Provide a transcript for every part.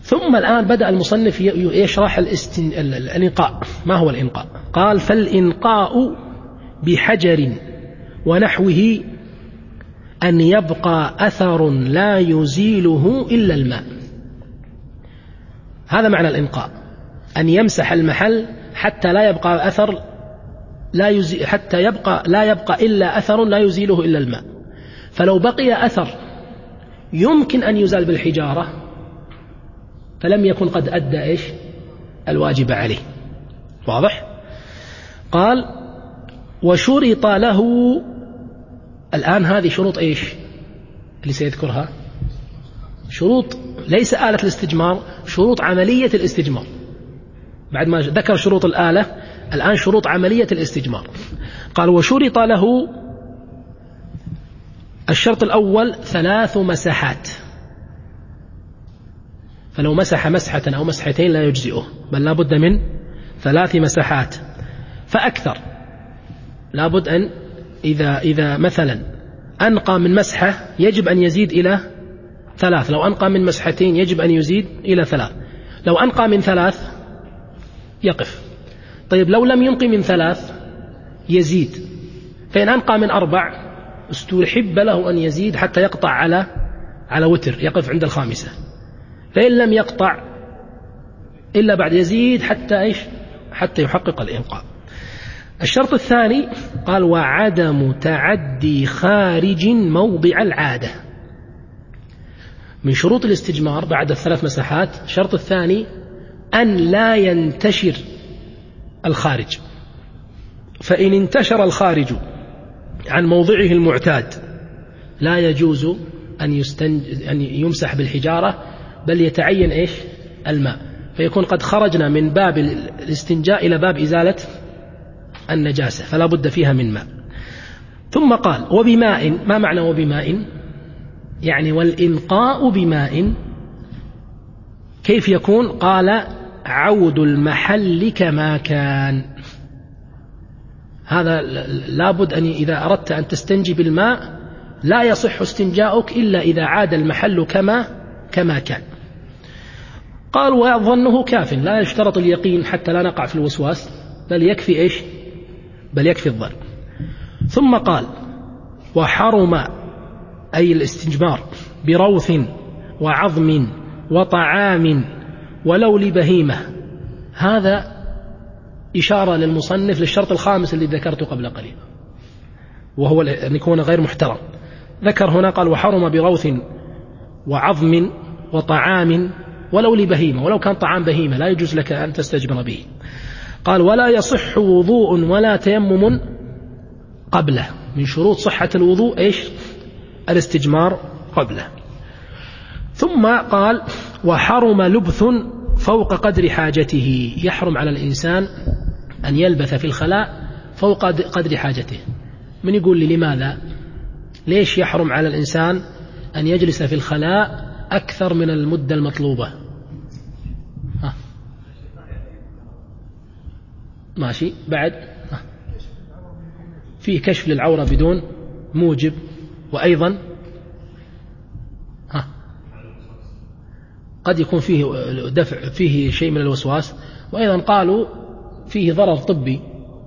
ثم الآن بدأ المصنف يشرح الإنقاء. ما هو الإنقاء؟ قال: فالإنقاء بحجر ونحوه أن يبقى أثر لا يزيله إلا الماء. هذا معنى الإنقاء، أن يمسح المحل حتى لا يبقى أثر حتى لا يبقى إلا أثر لا يزيله إلا الماء. فلو بقي أثر يمكن أن يزال بالحجارة فلم يكن قد أدى الواجب عليه. واضح؟ قال: وشرط له. الآن هذه شروط اللي سيذكرها؟ شروط ليس آلة الاستجمار، شروط عملية الاستجمار. بعد ما ذكر شروط الآلة، الآن شروط عملية الاستجمار. قال: وشرط له الشرط الأول 3 مسحات. فلو مسح مسحة أو مسحتين لا يجزئه، بل لا بد من 3 مسحات فأكثر. لا بد أن إذا مثلا أنقى من مسحة يجب أن يزيد إلى 3. لو أنقى من مسحتين يجب أن يزيد إلى 3. لو أنقى من 3 يقف. طيب لو لم ينقي من 3 يزيد. فإن أنقى من 4 استحب له أن يزيد حتى يقطع على وتر، يقف عند 5. فإن لم يقطع إلا بعد يزيد حتى يحقق الإنقاء. الشرط الثاني قال: وعدم تعدي خارج موضع العادة. من شروط الاستجمار بعد 3 مساحات الشرط الثاني أن لا ينتشر الخارج. فإن انتشر الخارج عن موضعه المعتاد لا يجوز أن يمسح بالحجارة، بل يتعين الماء، فيكون قد خرجنا من باب الاستنجاء إلى باب إزالة النجاسة، فلا بد فيها من ماء. ثم قال: وبماء. ما معنى وبماء؟ يعني والإنقاء بماء كيف يكون؟ قال: عود المحل كما كان. هذا لابد أن إذا أردت أن تستنجي بالماء لا يصح استنجاؤك إلا إذا عاد المحل كما كان. قال: وظنه كاف. لا يشترط اليقين حتى لا نقع في الوسواس، بل يكفي بل يكفي الظن. ثم قال: وحرم أي الاستجمار بروث وعظم وطعام ولو لبهيمة. هذا إشارة للمصنف للشرط الخامس اللي ذكرته قبل قليل، وهو أن يكون غير محترم. ذكر هنا قال: وحرم بروث وعظم وطعام ولو لبهيمة. ولو كان طعام بهيمة لا يجوز لك أن تستجمر به. قال: ولا يصح وضوء ولا تيمم قبله. من شروط صحة الوضوء الاستجمار قبله. ثم قال: وحرم لبث فوق قدر حاجته. يحرم على الإنسان أن يلبث في الخلاء فوق قدر حاجته. من يقول لي لماذا؟ ليش يحرم على الإنسان أن يجلس في الخلاء أكثر من المدة المطلوبة؟ ماشي. بعد فيه كشف للعورة بدون موجب، وأيضا قد يكون فيه دفع، فيه شيء من الوسواس، وأيضا قالوا فيه ضرر طبي.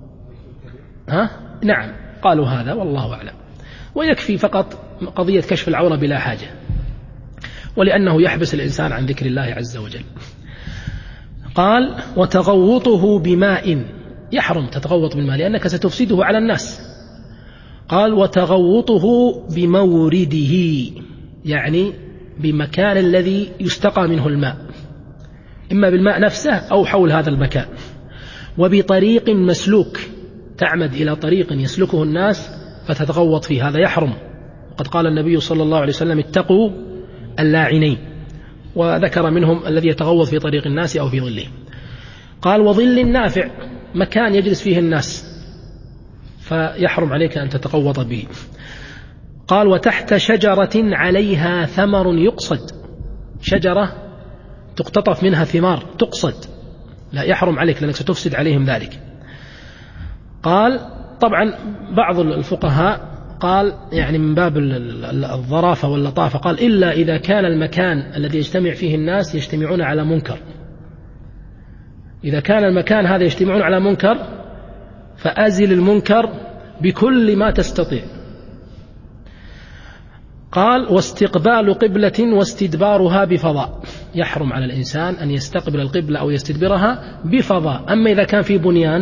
نعم قالوا هذا والله أعلم. ويكفي فقط قضية كشف العورة بلا حاجة، ولأنه يحبس الإنسان عن ذكر الله عز وجل. قال: وتغوطه بماء. يحرم تتغوط بالماء لأنك ستفسده على الناس. قال: وتغوطه بمورده، يعني بمكان الذي يستقى منه الماء، إما بالماء نفسه أو حول هذا المكان. وبطريق مسلوك، تعمد إلى طريق يسلكه الناس فتتغوط فيه، هذا يحرم. وقد قال النبي صلى الله عليه وسلم: اتقوا اللاعنين. وذكر منهم الذي يتغوط في طريق الناس أو في ظله. قال: وظل النافع، مكان يجلس فيه الناس فيحرم عليك أن تتغوط به. قال: وتحت شجرة عليها ثمر يقصد. شجرة تقتطف منها ثمار تقصد، لا يحرم عليك لأنك ستفسد عليهم ذلك. قال: طبعا بعض الفقهاء قال يعني من باب الظرافة واللطافة، قال إلا إذا كان المكان الذي يجتمع فيه الناس يجتمعون على منكر. إذا كان المكان هذا يجتمعون على منكر فأزل المنكر بكل ما تستطيع. قال واستقبال قبلة واستدبارها بفضاء، يحرم على الإنسان أن يستقبل القبلة أو يستدبرها بفضاء. أما إذا كان في بنيان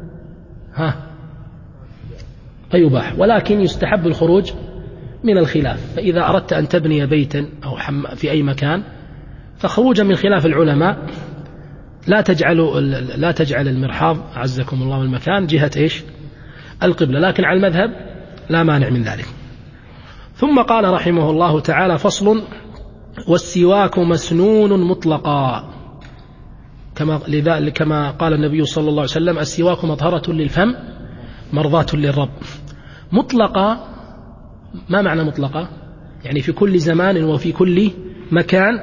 فيباح، ولكن يستحب الخروج من الخلاف. فإذا أردت أن تبني بيتا أو في أي مكان فخروجا من خلاف العلماء لا تجعل المرحاض أعزكم الله المكان جهة القبلة، لكن على المذهب لا مانع من ذلك. ثم قال رحمه الله تعالى فصل والسواك مسنون مطلقا، كما قال النبي صلى الله عليه وسلم السواك مطهرة للفم مرضاة للرب. مطلقا، ما معنى مطلقا؟ يعني في كل زمان وفي كل مكان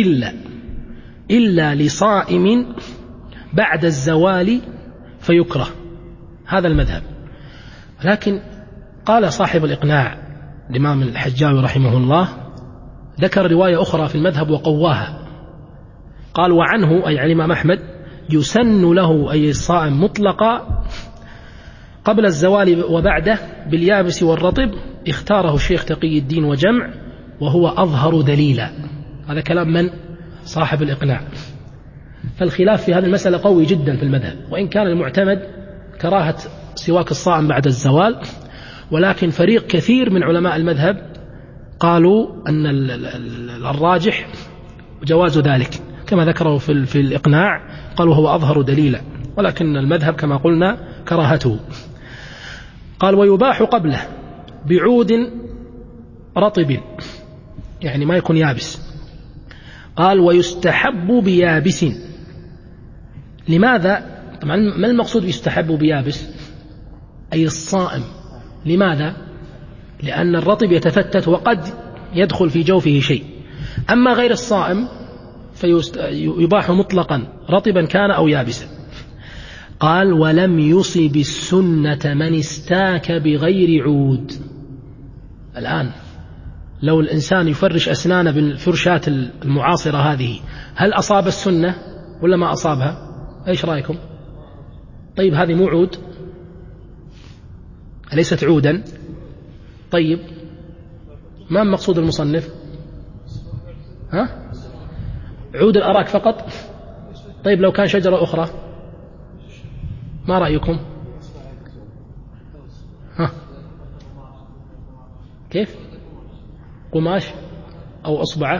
إلا لصائم بعد الزوال فيكره، هذا المذهب. لكن قال صاحب الإقناع الإمام الحجاوي رحمه الله ذكر رواية أخرى في المذهب وقواها، قال وعنه أي عن الإمام أحمد يسن له أي الصائم مطلقا قبل الزوال وبعده باليابس والرطب، اختاره الشيخ تقي الدين وجمع وهو أظهر دليلا. هذا كلام من؟ صاحب الإقناع. فالخلاف في هذه المسألة قوي جدا في المذهب، وإن كان المعتمد كراهة سواك الصائم بعد الزوال، ولكن فريق كثير من علماء المذهب قالوا أن الراجح جواز ذلك، كما ذكروا في الإقناع قالوا هو أظهر دليلا، ولكن المذهب كما قلنا كراهته. قال ويباح قبله بعود رطب، يعني ما يكون يابس. قال ويستحب بيابس. لماذا؟ طبعا ما المقصود يستحب بيابس؟ أي الصائم. لماذا؟ لأن الرطب يتفتت وقد يدخل في جوفه شيء. أما غير الصائم فيباح مطلقا رطبا كان أو يابسا. قال ولم يصب السنة من استاك بغير عود. الآن لو الإنسان يفرش أسنانه بالفرشات المعاصرة هذه، هل أصاب السنة ولا ما أصابها؟ إيش رأيكم؟ طيب هذه مو عود؟ أليست عودا؟ طيب ما مقصود المصنف؟ عود الأراك فقط؟ طيب لو كان شجرة أخرى ما رأيكم؟ كيف؟ قماش أو أصبعة؟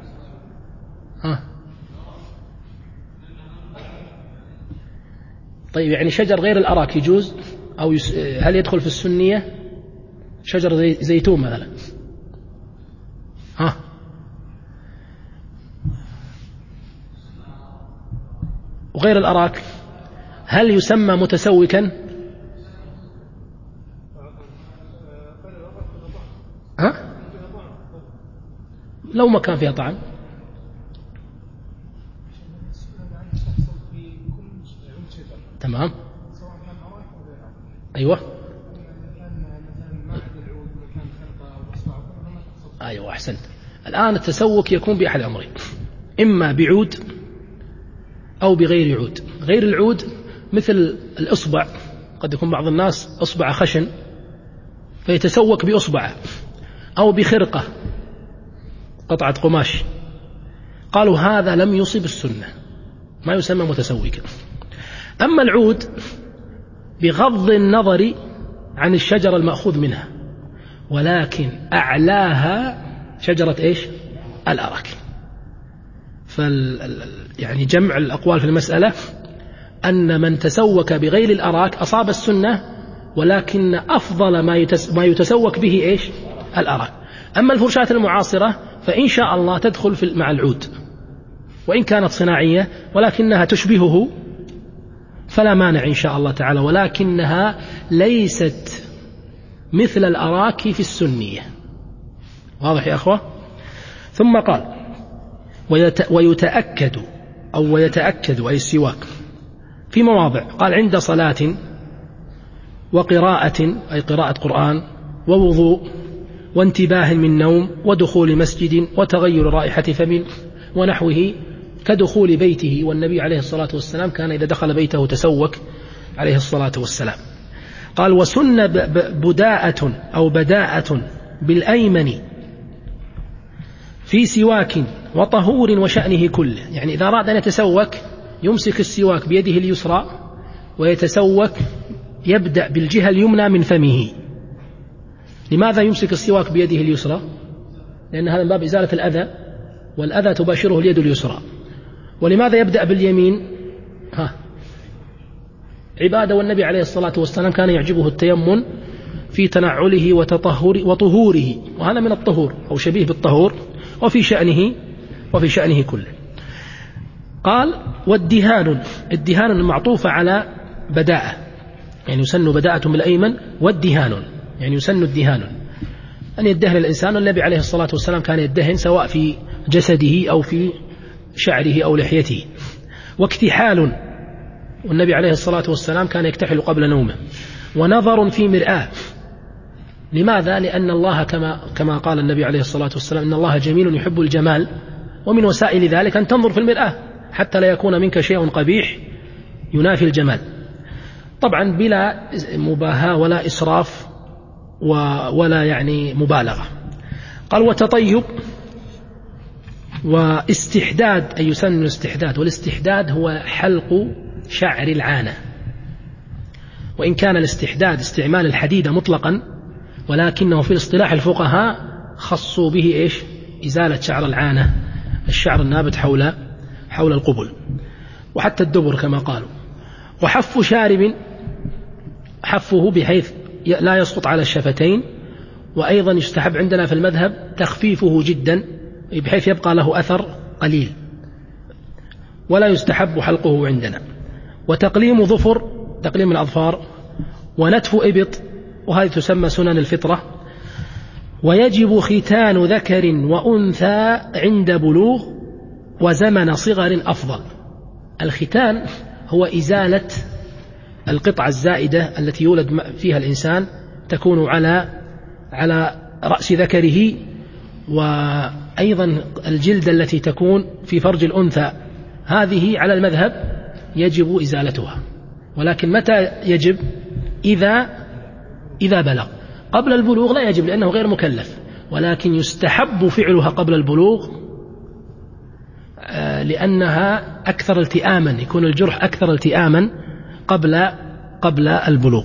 طيب يعني شجر غير الأراك يجوز؟ أو هل يدخل في السنية؟ شجر زيتون مثلا وغير الأراك هل يسمى متسوكا؟ لو ما كان فيها طعم تمام. أيوة أيوة أحسنت. الآن التسوك يكون بأحد أمرين، إما بعود أو بغير عود. غير العود مثل الإصبع، قد يكون بعض الناس إصبع خشن فيتسوك بإصبعه، أو بخرقة قطعة قماش. قالوا هذا لم يصب السنة، ما يسمى متسوكا. أما العود بغض النظر عن الشجرة المأخوذ منها، ولكن أعلاها شجرة الأراك. يعني جمع الأقوال في المسألة أن من تسوك بغير الأراك أصاب السنة، ولكن أفضل ما يتسوك به الأراك. أما الفرشاة المعاصرة فإن شاء الله تدخل مع العود، وإن كانت صناعية ولكنها تشبهه فلا مانع إن شاء الله تعالى، ولكنها ليست مثل الأراك في السنية. واضح يا أخوة؟ ثم قال ويتأكد أي السواك في مواضع، قال عند صلاة وقراءة أي قراءة قرآن ووضوء وانتباه من نوم ودخول مسجد وتغير رائحة فم ونحوه كدخول بيته. والنبي عليه الصلاة والسلام كان إذا دخل بيته تسوك عليه الصلاة والسلام. قال وسن بداءة أو بداءة بالأيمن في سواك وطهور وشأنه كله. يعني إذا أراد أن يتسوك يمسك السواك بيده اليسرى ويتسوك يبدأ بالجهة اليمنى من فمه. لماذا يمسك السواك بيده اليسرى؟ لأن هذا من باب إزالة الأذى، والأذى تباشره اليد اليسرى. ولماذا يبدأ باليمين؟ عبادة، والنبي عليه الصلاة والسلام كان يعجبه التيمم في تنعله وطهوره، وهذا من الطهور أو شبيه بالطهور، وفي شأنه كله. قال والدهان، الدهان المعطوفة على بداءة، يعني يسن بداءة بالأيمن، والدهان يعني يسن الدهان أن يدهن الإنسان. والنبي عليه الصلاة والسلام كان يدهن سواء في جسده أو في شعره أو لحيته. واكتحال، والنبي عليه الصلاة والسلام كان يكتحل قبل نومه. ونظر في مرآة، لماذا؟ لأن الله كما قال النبي عليه الصلاة والسلام إن الله جميل يحب الجمال، ومن وسائل ذلك أن تنظر في المرآة حتى لا يكون منك شيء قبيح ينافي الجمال، طبعا بلا مباهاة ولا إسراف ولا يعني مبالغة. قال وتطيب واستحداد، أي يسن الاستحداد، والاستحداد هو حلق شعر العانة. وإن كان الاستحداد استعمال الحديدة مطلقا، ولكنه في الاصطلاح الفقهاء خصوا به إزالة شعر العانة، الشعر النابت حول القبل وحتى الدبر كما قالوا. وحف شارب، حفه بحيث لا يسقط على الشفتين. وأيضا يستحب عندنا في المذهب تخفيفه جدا بحيث يبقى له أثر قليل، ولا يستحب حلقه عندنا. وتقليم ظفر، تقليم الأظفار. ونتف إبط، وهذه تسمى سنن الفطرة. ويجب ختان ذكر وأنثى عند بلوغ وزمن صغر أفضل. الختان هو إزالة القطعة الزائدة التي يولد فيها الإنسان، تكون على رأس ذكره، وأيضا الجلد التي تكون في فرج الأنثى، هذه على المذهب يجب إزالتها. ولكن متى يجب؟ إذا بلغ. قبل البلوغ لا يجب لأنه غير مكلف، ولكن يستحب فعلها قبل البلوغ لأنها أكثر التئاما، يكون الجرح أكثر التئاما قبل البلوغ.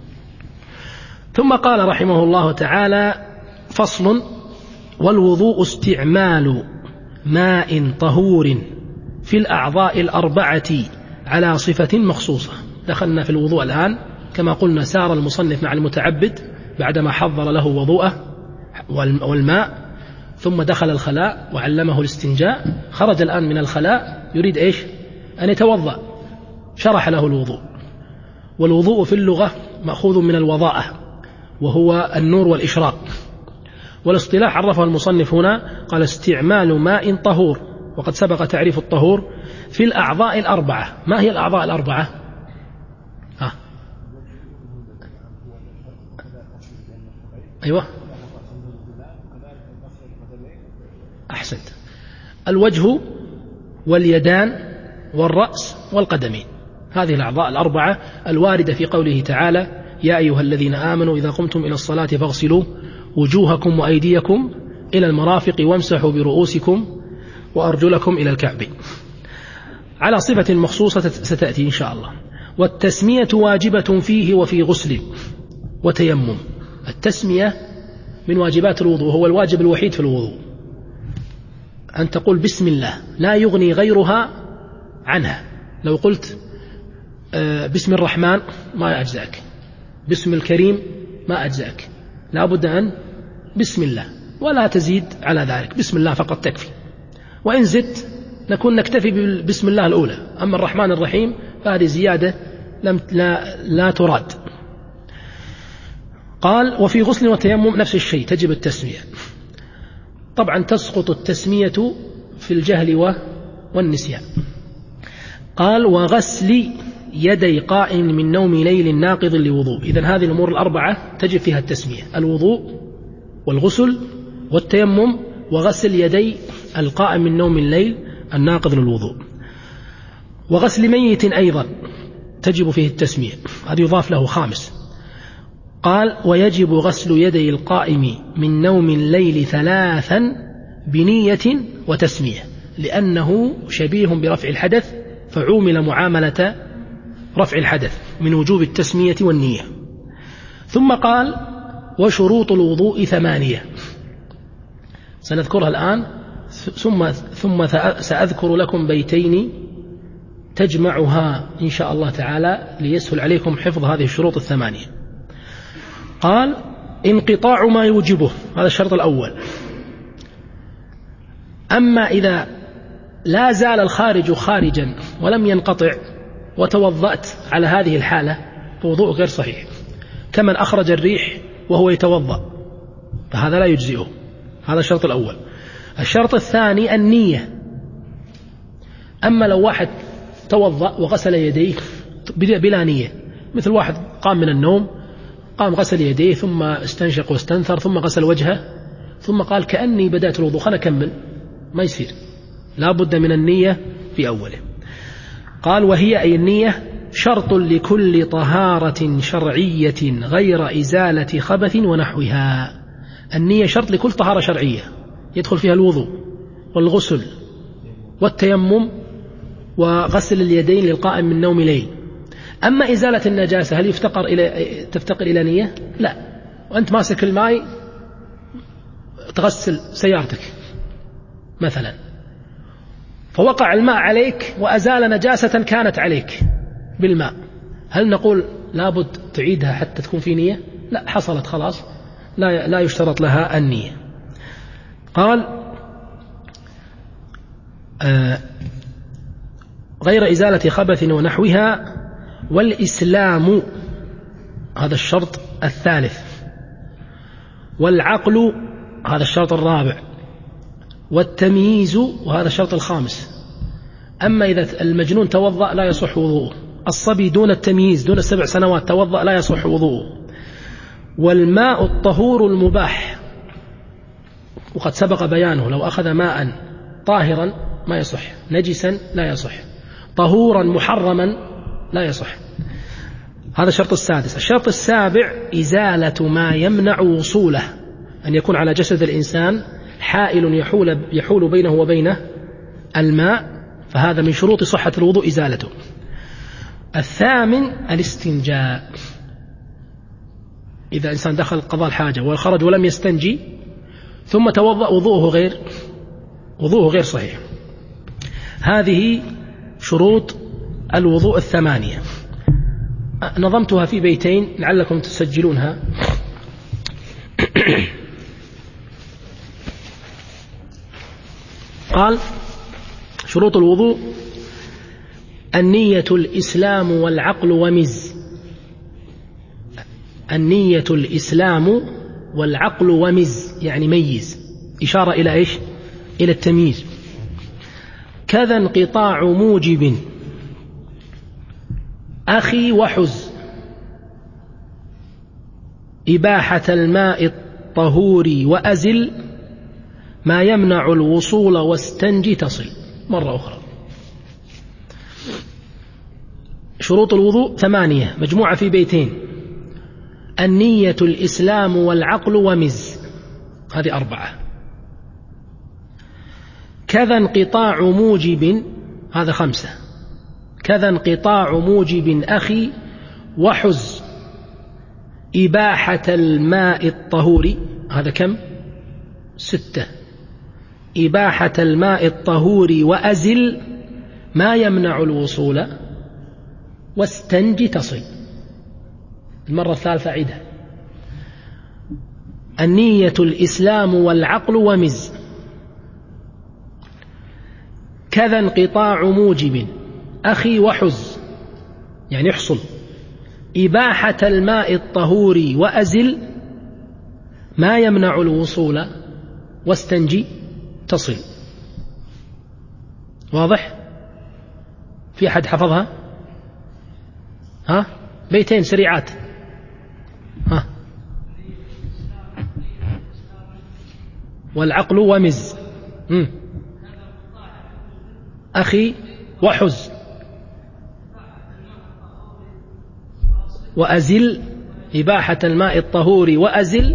ثم قال رحمه الله تعالى: فصل: والوضوء استعمال ماء طهور في الأعضاء الأربعة على صفة مخصوصة. دخلنا في الوضوء الآن، كما قلنا سار المصنف مع المتعبد بعدما حضر له وضوءه والماء، ثم دخل الخلاء وعلمه الاستنجاء، خرج الآن من الخلاء يريد أن يتوضأ، شرح له الوضوء. والوضوء في اللغة مأخوذ من الوضاءة، وهو النور والإشراق. والاصطلاح عرفه المصنف هنا، قال: استعمال ماء طهور، وقد سبق تعريف الطهور في الأعضاء الأربعة. ما هي الأعضاء الأربعة؟ أيوة، أحسنت. الوجه واليدان والرأس والقدمين، هذه الأعضاء الأربعة الواردة في قوله تعالى: يا أيها الذين آمنوا إذا قمتم إلى الصلاة فاغسلوا وجوهكم وأيديكم إلى المرافق وامسحوا برؤوسكم وأرجلكم إلى الكعبين، على صفة مخصوصة ستأتي إن شاء الله. والتسمية واجبة فيه وفي غسل وتيمم. التسمية من واجبات الوضوء، هو الواجب الوحيد في الوضوء، أن تقول بسم الله، لا يغني غيرها عنها. لو قلت بسم الرحمن ما أجزأك، بسم الكريم ما أجزأك، لا بد أن بسم الله، ولا تزيد على ذلك، بسم الله فقط تكفي. وإن زدت نكتفي بسم الله الأولى، أما الرحمن الرحيم فهذه زيادة لا تراد. قال: وفي غسل وتيمم نفس الشيء، تجب التسمية. طبعا تسقط التسمية في الجهل والنسيان. قال: وغسل يدي قائم من نوم ليل ناقض لوضوء. إذن هذه الأمور الأربعة تجب فيها التسمية: الوضوء والغسل والتيمم وغسل يدي القائم من نوم الليل الناقض للوضوء. وغسل ميت أيضا تجب فيه التسمية، هذا يضاف له خامس. قال: ويجب غسل يدي القائم من نوم الليل 3 بنية وتسمية، لأنه شبيه برفع الحدث فعومل معاملة رفع الحدث من وجوب التسمية والنية. ثم قال: وشروط الوضوء 8، سنذكرها الآن، ثم سأذكر لكم بيتين تجمعها إن شاء الله تعالى ليسهل عليكم حفظ هذه الشروط 8. قال: انقطاع ما يوجبه، هذا الشرط الأول. أما إذا لا زال الخارج خارجا ولم ينقطع وتوضأت على هذه الحالة فوضوء غير صحيح، كمن أخرج الريح وهو يتوضأ، فهذا لا يجزئه. هذا الشرط الأول. الشرط الثاني النية. أما لو واحد توضأ وغسل يديه بلا نية، مثل واحد قام من النوم، قام غسل يديه ثم استنشق واستنثر ثم غسل وجهه ثم قال كأني بدأت الوضوء خلنا أكمل، ما يصير، لا بد من النية في أوله. قال: وهي أي النية شرط لكل طهارة شرعية غير إزالة خبث ونحوها. النية شرط لكل طهارة شرعية يدخل فيها الوضوء والغسل والتيمم وغسل اليدين للقائم من نوم ليل. أما إزالة النجاسة هل تفتقر إلى نية؟ لا. وأنت ماسك الماء تغسل سيارتك مثلا، فوقع الماء عليك وأزال نجاسة كانت عليك بالماء، هل نقول لابد تعيدها حتى تكون في نية؟ لا، حصلت خلاص، لا يشترط لها النية. قال: غير إزالة خبث ونحوها. والإسلام، هذا الشرط الثالث. والعقل، هذا الشرط الرابع. والتمييز، وهذا الشرط الخامس. أما إذا المجنون توضأ لا يصح وضوءه، الصبي دون التمييز دون 7 سنوات توضأ لا يصح وضوءه. والماء الطهور المباح، وقد سبق بيانه، لو أخذ ماء طاهرا ما يصح، نجسا لا يصح، طهورا محرما لا يصح. هذا الشرط السادس. الشرط السابع إزالة ما يمنع وصوله، أن يكون على جسد الإنسان حائل يحول بينه وبينه الماء، فهذا من شروط صحة الوضوء إزالته. الثامن الاستنجاء، إذا إنسان دخل قضاء الحاجة وخرج ولم يستنجي ثم توضأ وضوءه غير صحيح. هذه شروط الوضوء 8. نظمتها في بيتين لعلكم تسجلونها. قال: شروط الوضوء: النية الإسلام والعقل ومز. النية الإسلام والعقل ومز يعني ميز، إشارة إلى إيش؟ إلى التمييز. كذا انقطاع موجب أخي وحز، إباحة الماء الطهور وأزل ما يمنع الوصول واستنجي تصل. مرة أخرى، شروط الوضوء 8 مجموعة في بيتين: النية الإسلام والعقل ومز، هذه 4. كذا انقطاع موجب، هذا 5. كذا انقطاع موجب أخي وحز، إباحة الماء الطهور، هذا كم؟ 6. إباحة الماء الطهور وأزل ما يمنع الوصول واستنجي تصل. المرة الثالثة عيدها: النية الإسلام والعقل ومز. كذا انقطاع موجب أخي وحز يعني يحصل، إباحة الماء الطهور وأزل ما يمنع الوصول واستنجي تصل. واضح؟ في أحد حفظها؟ ها بيتين سريعات. ها والعقل ومز أخي وحز وأزل إباحة الماء الطهور وأزل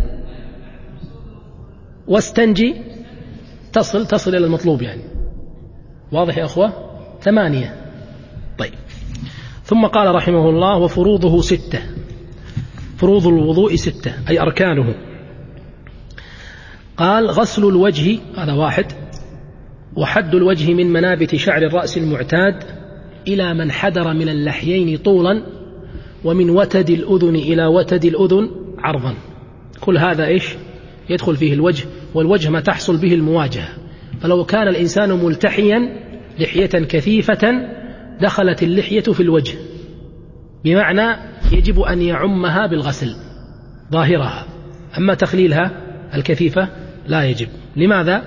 واستنجي تصل إلى المطلوب يعني. واضح يا أخوة؟ 8. طيب ثم قال رحمه الله وفروضه 6. فروض الوضوء 6 أي أركانه. قال غسل الوجه هذا 1 وحد الوجه من منابت شعر الرأس المعتاد إلى من حدر من اللحيين طولا ومن وتد الأذن إلى وتد الأذن عرضا. كل هذا إيش يدخل فيه الوجه، والوجه ما تحصل به المواجهة. فلو كان الإنسان ملتحيا لحية كثيفة دخلت اللحية في الوجه، بمعنى يجب أن يعمها بالغسل ظاهرها، أما تخليلها الكثيفة لا يجب. لماذا؟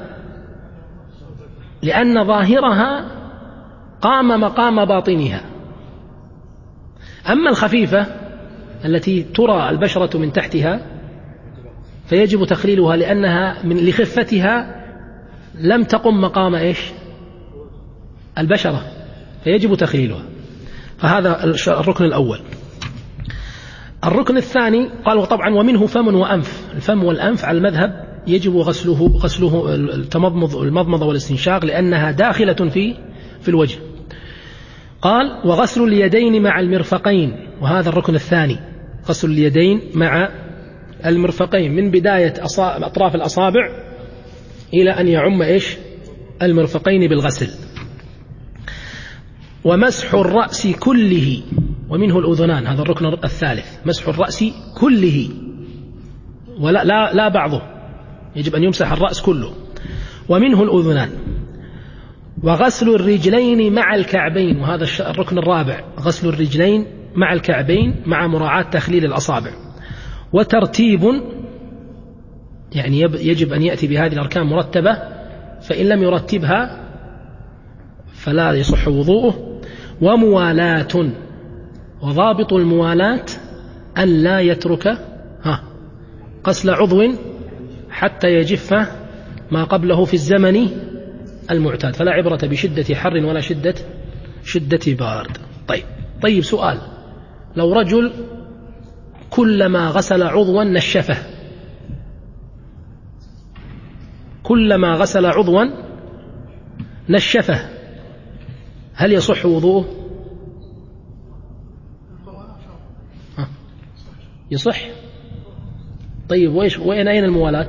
لأن ظاهرها قام مقام باطنها، أما الخفيفة التي ترى البشرة من تحتها فيجب تخليلها لأنها لخفتها لم تقم مقام إيش البشرة، فيجب تخليلها. فهذا الركن الأول. الركن الثاني قال وطبعا ومنه فم وأنف. الفم والأنف على المذهب يجب غسله المضمضة والاستنشاق لأنها داخلة في الوجه. قال وغسل اليدين مع المرفقين، وهذا الركن الثاني، غسل اليدين مع المرفقين من بداية أطراف الأصابع إلى أن يعم إيش المرفقين بالغسل. ومسح الرأس كله ومنه الأذنان، هذا الركن الثالث، مسح الرأس كله ولا لا بعضه، يجب أن يمسح الرأس كله. ومنه الأذنان. وغسل الرجلين مع الكعبين، وهذا الركن الرابع، غسل الرجلين مع الكعبين مع مراعاة تخليل الأصابع. وترتيب يعني يجب أن يأتي بهذه الأركان مرتبة، فإن لم يرتبها فلا يصح وضوءه. وموالاة، وضابط الموالاة أن لا يترك غسل عضو حتى يجف ما قبله في الزمن المعتاد، فلا عبرة بشدة حر ولا شدة بارد. طيب سؤال، لو رجل كلما غسل عضوا نشفه، كلما غسل عضوا نشفه، هل يصح وضوءه؟ يصح. طيب وين أين الموالاة؟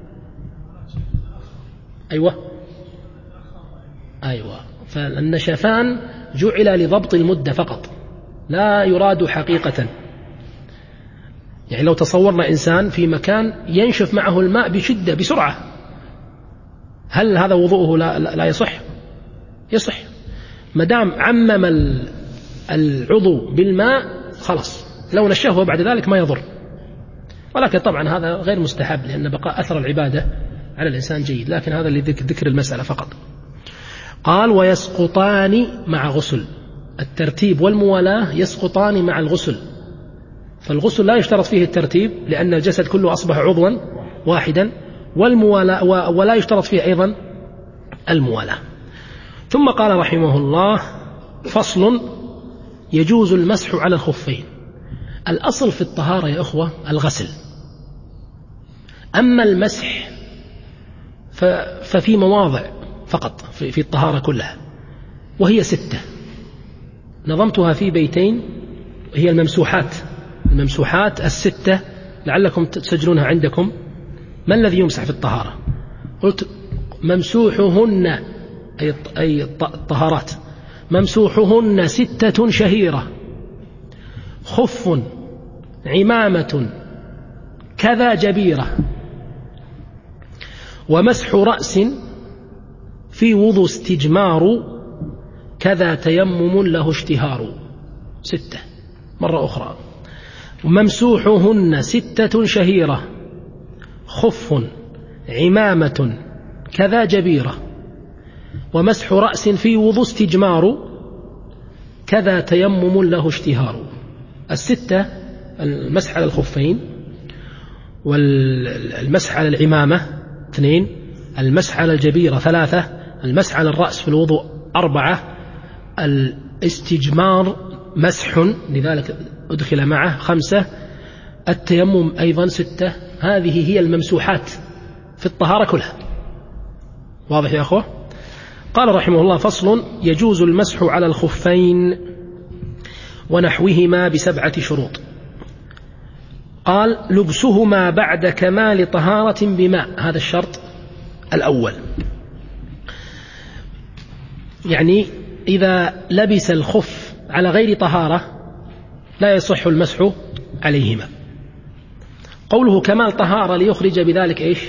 أيوة فالنشفان جعل لضبط المدة فقط، لا يراد حقيقة. يعني لو تصورنا إنسان في مكان ينشف معه الماء بشدة بسرعة، هل هذا وضوءه لا يصح؟ يصح مدام عمم العضو بالماء خلاص، لو نشفه بعد ذلك ما يضر. ولكن طبعا هذا غير مستحب لأن بقاء أثر العبادة على الإنسان جيد، لكن هذا لذكر المسألة فقط. قال ويسقطان مع غسل، الترتيب والموالاة يسقطان مع الغسل. فالغسل لا يشترط فيه الترتيب لأن الجسد كله أصبح عضوا واحدا، ولا يشترط فيه أيضا الموالاة. ثم قال رحمه الله فصل يجوز المسح على الخفين. الأصل في الطهارة يا أخوة الغسل، أما المسح ففي مواضع فقط في الطهارة كلها، وهي 6 نظمتها في بيتين، هي الممسوحات 6 لعلكم تسجلونها عندكم. ما الذي يمسح في الطهارة؟ قلت ممسوحهن أي الطهارات، ممسوحهن 6 شهيرة: خف، عمامة، كذا جبيرة. ومسح رأس في وضو استجمار، كذا تيمم له اشتهار. 6 مرة أخرى، ممسوحهن 6 شهيرة: خف، عمامة، كذا جبيرة. ومسح رأس في وضو استجمار، كذا تيمم له اشتهار. الستة: المسح على الخفين، والمسح على العمامة 2، المسح على الجبيرة 3، المسح على الرأس في الوضوء 4، الاستجمار مسح لذلك أدخل معه 5، التيمم أيضا 6. هذه هي الممسوحات في الطهارة كلها. واضح يا أخوة؟ قال رحمه الله: فصل: يجوز المسح على الخفين ونحوهما ب7 شروط. قال: لبسهما بعد كمال طهارة بماء، هذا الشرط الأول، يعني إذا لبس الخف على غير طهارة لا يصح المسح عليهما. قوله كمال طهارة ليخرج بذلك إيش؟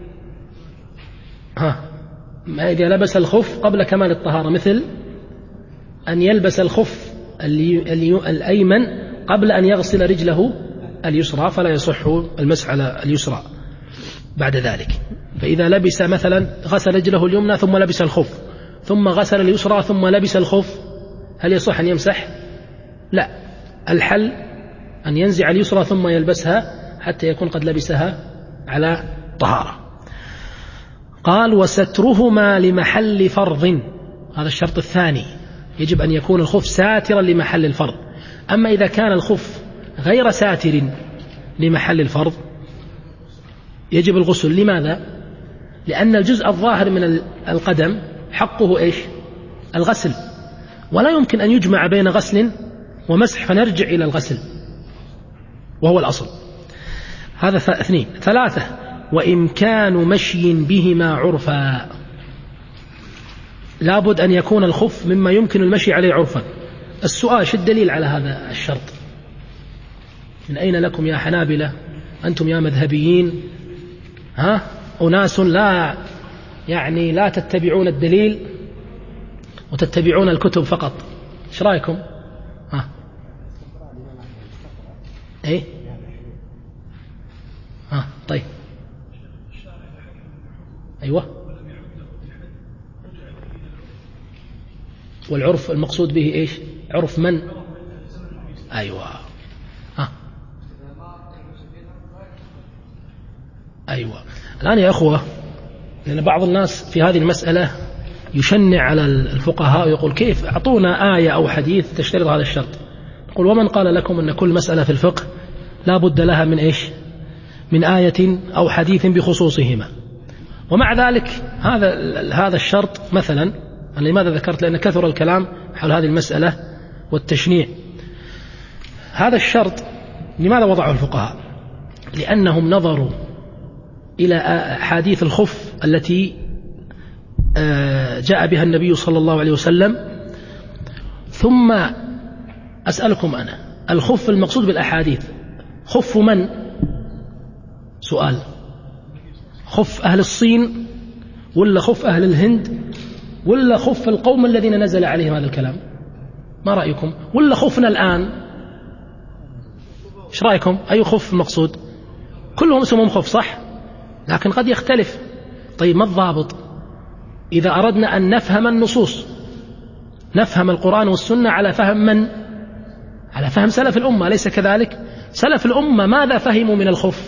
إذا لبس الخف قبل كمال الطهارة، مثل أن يلبس الخف الأيمن قبل أن يغسل رجله اليسرى، فلا يصح المسح على اليسرى بعد ذلك. فإذا لبس مثلا غسل رجله اليمنى ثم لبس الخف، ثم غسل اليسرى ثم لبس الخف، هل يصح أن يمسح؟ لا، الحل أن ينزع اليسرى ثم يلبسها حتى يكون قد لبسها على طهارة. قال: وسترهما لمحل فرض، هذا الشرط الثاني، يجب أن يكون الخف ساترا لمحل الفرض. أما إذا كان الخف غير ساتر لمحل الفرض يجب الغسل. لماذا؟ لأن الجزء الظاهر من القدم حقه إيش؟ الغسل، ولا يمكن أن يجمع بين غسل ومسح فنرجع إلى الغسل وهو الأصل. هذا 2. 3: وإمكان مشي بهما عرفا، لابد أن يكون الخف مما يمكن المشي عليه عرفا. السؤال: شو الدليل على هذا الشرط؟ من أين لكم يا حنابلة؟ أنتم يا مذهبيين أناس لا تتبعون الدليل وتتبعون الكتب فقط. ايش رايكم؟ ايه طيب، ايوه. والعرف المقصود به ايش؟ عرف من؟ ايوه ايوه. الان يا اخوه، لأن بعض الناس في هذه المسألة يشنع على الفقهاء ويقول: كيف أعطونا آية أو حديث تشترط هذا الشرط؟ نقول: ومن قال لكم أن كل مسألة في الفقه لا بد لها من إيش؟ من آية أو حديث بخصوصهما. ومع ذلك هذا الشرط مثلا، أنا لماذا ذكرت؟ لأن كثر الكلام حول هذه المسألة والتشنيع. هذا الشرط لماذا وضعه الفقهاء؟ لأنهم نظروا إلى أحاديث الخف التي جاء بها النبي صلى الله عليه وسلم. ثم أسألكم أنا، الخف المقصود بالأحاديث خف من؟ سؤال: خف أهل الصين ولا خف أهل الهند ولا خف القوم الذين نزل عليهم هذا الكلام؟ ما رأيكم؟ ولا خفنا الآن؟ إيش رأيكم؟ أي خف المقصود؟ كلهم اسمهم خف صح؟ لكن قد يختلف. طيب، ما الضابط؟ إذا أردنا أن نفهم النصوص، نفهم القرآن والسنة على فهم من؟ على فهم سلف الأمة، ليس كذلك؟ سلف الأمة ماذا فهموا من الخف؟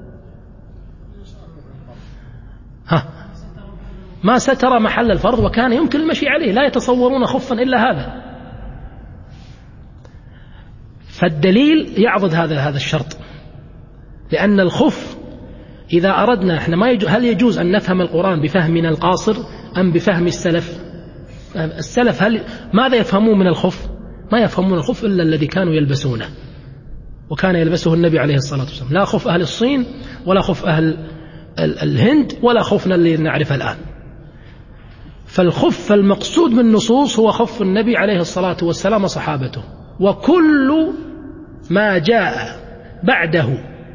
ما ستر محل الفرض وكان يمكن المشي عليه، لا يتصورون خفا إلا هذا. فالدليل يعضد هذا الشرط، لأن الخف إذا أردنا إحنا هل يجوز أن نفهم القرآن بفهمنا القاصر أم بفهم السلف؟ السلف ماذا يفهمون من الخف؟ ما يفهمون الخف إلا الذي كانوا يلبسونه، وكان يلبسه النبي عليه الصلاة والسلام. لا خف أهل الصين ولا خف أهل الهند ولا خفنا اللي نعرفه الآن. فالخف المقصود من النصوص هو خف النبي عليه الصلاة والسلام وصحابته، وكل ما جاء بعده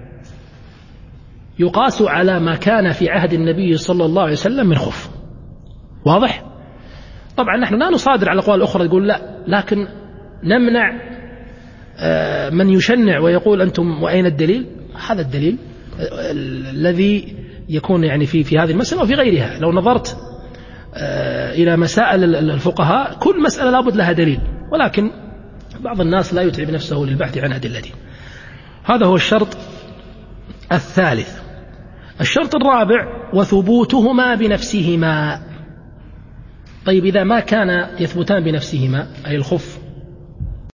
يقاس على ما كان في عهد النبي صلى الله عليه وسلم من خف. واضح؟ طبعا نحن لا نصادر على الأقوال الأخرى تقول لا، لكن نمنع من يشنع ويقول أنتم وأين الدليل؟ هذا الدليل الذي يكون يعني في هذه المسألة وفي غيرها. لو نظرت إلى مسائل الفقهاء كل مسألة لابد لها دليل، ولكن بعض الناس لا يتعب نفسه للبحث عن أدلته. هذا هو الشرط الثالث. الشرط الرابع: وثبوتهما بنفسهما. طيب إذا ما كان يثبتان بنفسهما، أي الخف